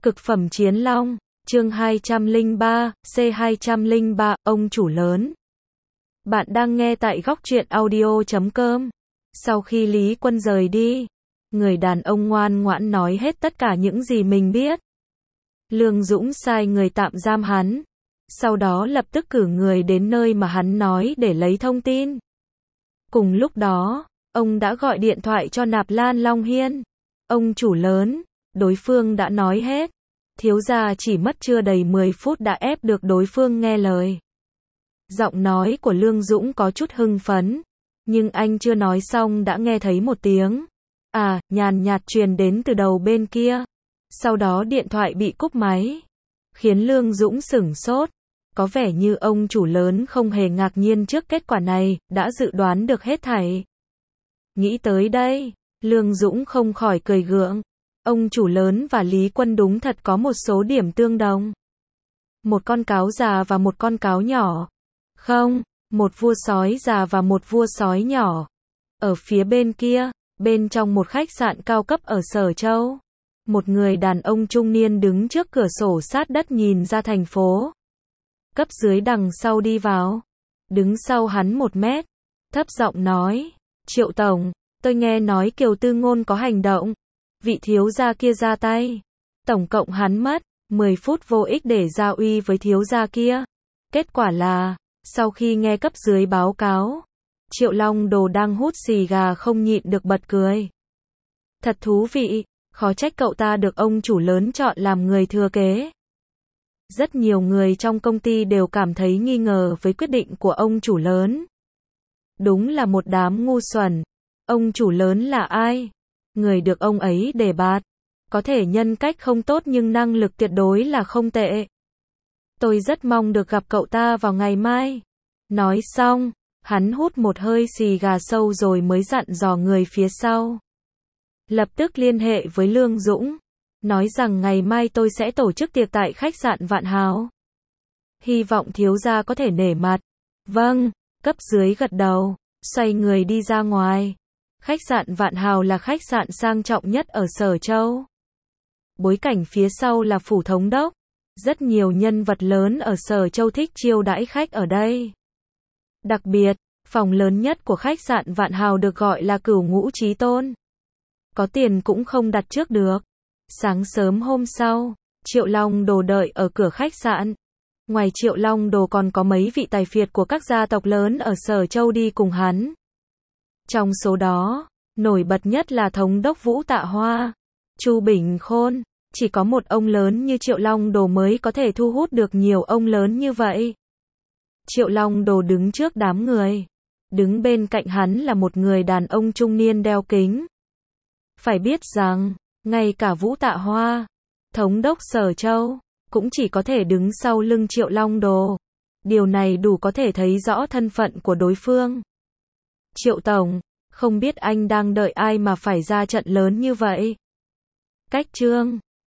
Cực phẩm chiến long, chương 203, C203, ông chủ lớn. Bạn đang nghe tại góc truyện audio.com. Sau khi Lý Quân rời đi, người đàn ông ngoan ngoãn nói hết tất cả những gì mình biết. Lương Dũng sai người tạm giam hắn, sau đó lập tức cử người đến nơi mà hắn nói để lấy thông tin. Cùng lúc đó, ông đã gọi điện thoại cho Nạp Lan Long Hiên. Ông chủ lớn, đối phương đã nói hết. Thiếu gia chỉ mất chưa đầy 10 phút đã ép được đối phương nghe lời. Giọng nói của Lương Dũng có chút hưng phấn, nhưng anh chưa nói xong đã nghe thấy một tiếng nhàn nhạt truyền đến từ đầu bên kia. Sau đó điện thoại bị cúp máy, khiến Lương Dũng sửng sốt. Có vẻ như ông chủ lớn không hề ngạc nhiên trước kết quả này, đã dự đoán được hết thảy. Nghĩ tới đây, Lương Dũng không khỏi cười gượng. Ông chủ lớn và Lý Quân đúng thật có một số điểm tương đồng. Một con cáo già và một con cáo nhỏ. Không, một vua sói già và một vua sói nhỏ. Ở phía bên kia, bên trong một khách sạn cao cấp ở Sở Châu, một người đàn ông trung niên đứng trước cửa sổ sát đất nhìn ra thành phố. Cấp dưới đằng sau đi vào, đứng sau hắn 1 mét, thấp giọng nói, Triệu Tổng, tôi nghe nói Kiều Tư Ngôn có hành động. Vị thiếu gia kia ra tay. Tổng cộng hắn mất 10 phút vô ích để giao uy với thiếu gia kia. Kết quả là, sau khi nghe cấp dưới báo cáo, Triệu Long Đồ đang hút xì gà không nhịn được bật cười. Thật thú vị, khó trách cậu ta được ông chủ lớn chọn làm người thừa kế. Rất nhiều người trong công ty đều cảm thấy nghi ngờ với quyết định của ông chủ lớn. Đúng là một đám ngu xuẩn. Ông chủ lớn là ai? Người được ông ấy đề bạt. Có thể nhân cách không tốt nhưng năng lực tuyệt đối là không tệ. Tôi rất mong được gặp cậu ta vào ngày mai. Nói xong, hắn hút một hơi xì gà sâu rồi mới dặn dò người phía sau. Lập tức liên hệ với Lương Dũng, nói rằng ngày mai tôi sẽ tổ chức tiệc tại khách sạn Vạn Hào. Hy vọng thiếu gia có thể nể mặt. Vâng, cấp dưới gật đầu, xoay người đi ra ngoài. Khách sạn Vạn Hào là khách sạn sang trọng nhất ở Sở Châu. Bối cảnh phía sau là phủ thống đốc. Rất nhiều nhân vật lớn ở Sở Châu thích chiêu đãi khách ở đây. Đặc biệt, phòng lớn nhất của khách sạn Vạn Hào được gọi là Cửu Ngũ Chí Tôn. Có tiền cũng không đặt trước được. Sáng sớm hôm sau, Triệu Long Đồ đợi ở cửa khách sạn. Ngoài Triệu Long Đồ còn có mấy vị tài phiệt của các gia tộc lớn ở Sở Châu đi cùng hắn. Trong số đó, nổi bật nhất là thống đốc Vũ Tạ Hoa, Chu Bình Khôn. Chỉ có một ông lớn như Triệu Long Đồ mới có thể thu hút được nhiều ông lớn như vậy. Triệu Long Đồ đứng trước đám người. Đứng bên cạnh hắn là một người đàn ông trung niên đeo kính. Phải biết rằng, ngay cả Vũ Tạ Hoa, thống đốc Sở Châu, cũng chỉ có thể đứng sau lưng Triệu Long Đồ. Điều này đủ có thể thấy rõ thân phận của đối phương. Triệu Tổng, không biết anh đang đợi ai mà phải ra trận lớn như vậy? Cách chương